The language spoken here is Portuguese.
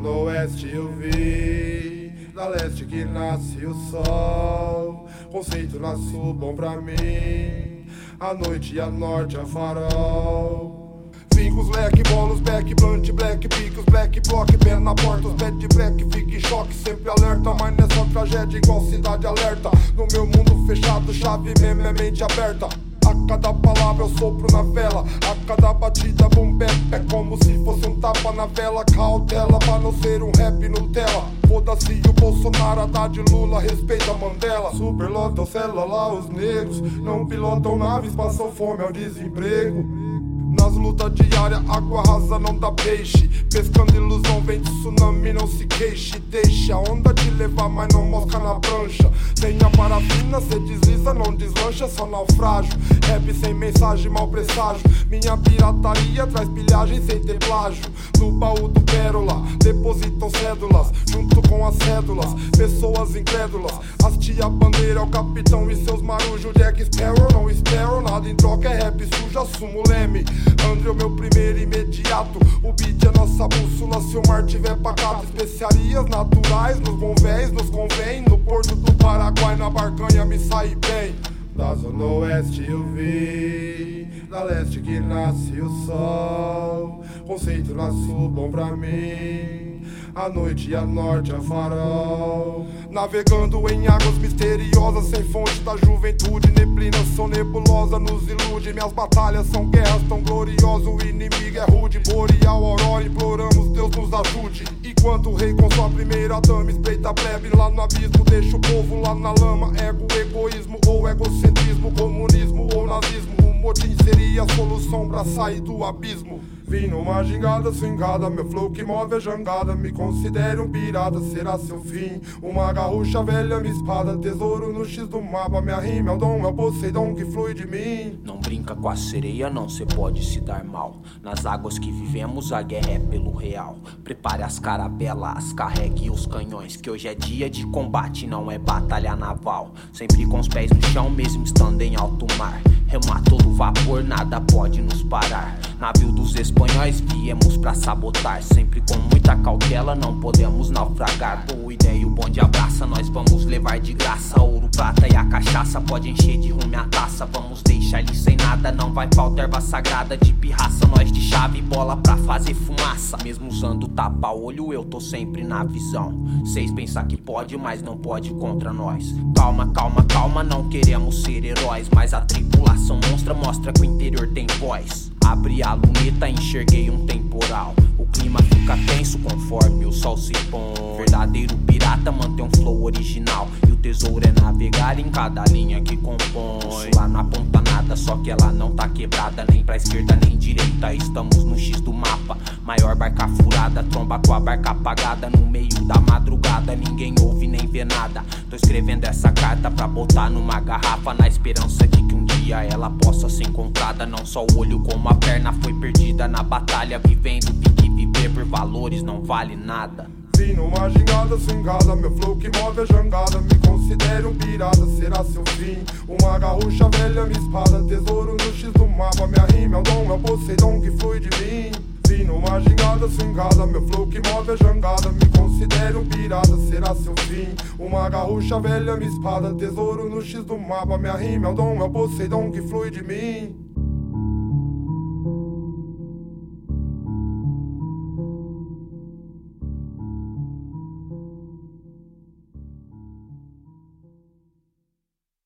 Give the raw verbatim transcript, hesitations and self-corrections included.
zona oeste eu vi, da leste que nasce o sol. Conceito nasce bom pra mim, a noite e a norte a farol. Vingos, leque, bolos, back, blunt, black, picos, black, block, pé na porta, os bad black, fique em choque, sempre alerta, mas nessa tragédia igual cidade alerta. No meu mundo fechado, chave mesmo é mente aberta. A cada palavra eu sopro na vela, a cada batida boom bap, é como se fosse um tapa na vela. Cautela pra não ser um rap Nutella. Foda-se o Bolsonaro, Haddad, Lula, respeita Mandela. Superlotam célula lá os negros, não pilotam naves, passam fome ao desemprego. Nas lutas diárias, água rasa não dá peixe. Pescando ilusão, vem de tsunami, não se queixe. Deixa a onda te levar, mas não mosca na prancha. Tem a parafina, cê desliza, não deslancha, só naufrágio. Rap sem mensagem, mau presságio. Minha pirataria traz pilhagem sem ter plágio. No baú do Pérola, depositam cédulas, junto com as cédulas, pessoas incrédulas. Hastia a bandeira, é o capitão e seus marujos. Jack Sparrow, não espero nada em troca, é rap sujo, assumo o leme. André o meu primeiro imediato, o beat é nossa bússola, se o mar tiver pacato. Especiarias naturais, nos convéns, nos convém. No porto do Paraguai, na barganha me saí bem. Da zona oeste eu vi, da leste que nasce o sol. Conceito nasce bom pra mim, a noite e a norte a farol. Navegando em águas misteriosas, sem fonte da juventude. Neblinas são nebulosa, nos ilude. Minhas batalhas são guerras tão gloriosas. O inimigo é rude, boreal, aurora. Imploramos, Deus nos ajude. Enquanto o rei com sua primeira dama espreita a plebe lá no abismo, deixa o povo lá na lama. Ego, egoísmo ou egocentrismo, comunismo ou nazismo. O motim seria a solução pra sair do abismo. Vim numa gingada swingada, meu flow que move a jangada. Me considere um pirata, será seu fim. Uma garrucha velha, minha espada, tesouro no X do mapa. Minha rima é o dom, é o Poseidon que flui de mim. Não brinca com a sereia, não, cê pode se dar mal. Nas águas que vivemos, a guerra é pelo real. Prepare as carabelas, carregue os canhões, que hoje é dia de combate, não é batalha naval. Sempre com os pés no chão, mesmo estando em alto mar. Remar todo vapor, nada pode nos parar. Navio dos espanhóis, viemos pra sabotar. Sempre com muita cautela, não podemos naufragar. Boa ideia, o bonde abraça, nós vamos levar de graça. Ouro, prata e a cachaça, pode encher de rum a taça. Vamos deixar ele sem nada, não vai faltar erva sagrada. De pirraça, nós de chave e bola pra fazer fumaça. Mesmo usando tapa-olho, eu tô sempre na visão. Cês pensam que pode, mas não pode contra nós. Calma, calma, calma, não queremos ser heróis, mas a tripulação monstra mostra que o interior tem voz. Abri a luneta, enxerguei um temporal. O clima fica tenso conforme o sol se põe. Verdadeiro pirata mantém um flow original, e o tesouro é navegar em cada linha que compõe. Lá não aponta nada, só que ela não tá quebrada, nem pra esquerda nem direita, estamos no X do mapa. Maior barca furada, tromba com a barca apagada. No meio da madrugada, ninguém ouve nem vê nada. Tô escrevendo essa carta pra botar numa garrafa, na esperança de que um dia ela possa ser encontrada. Não só o olho como a perna foi perdida na batalha. Vivendo, fique viver por valores não vale nada. Vim numa gingada swingada, meu flow que move a jangada. Me considere um pirata, será seu fim. Uma garrucha velha, minha espada, tesouro no X do mapa. Minha rima é o dom, é o Poseidon que flui de mim. Vim numa gingada swingada, meu flow que move a jangada. Me considere um pirata, será seu fim. Uma garrucha velha, minha espada, tesouro no X do mapa. Minha rima é o dom, é o Poseidon que flui de mim.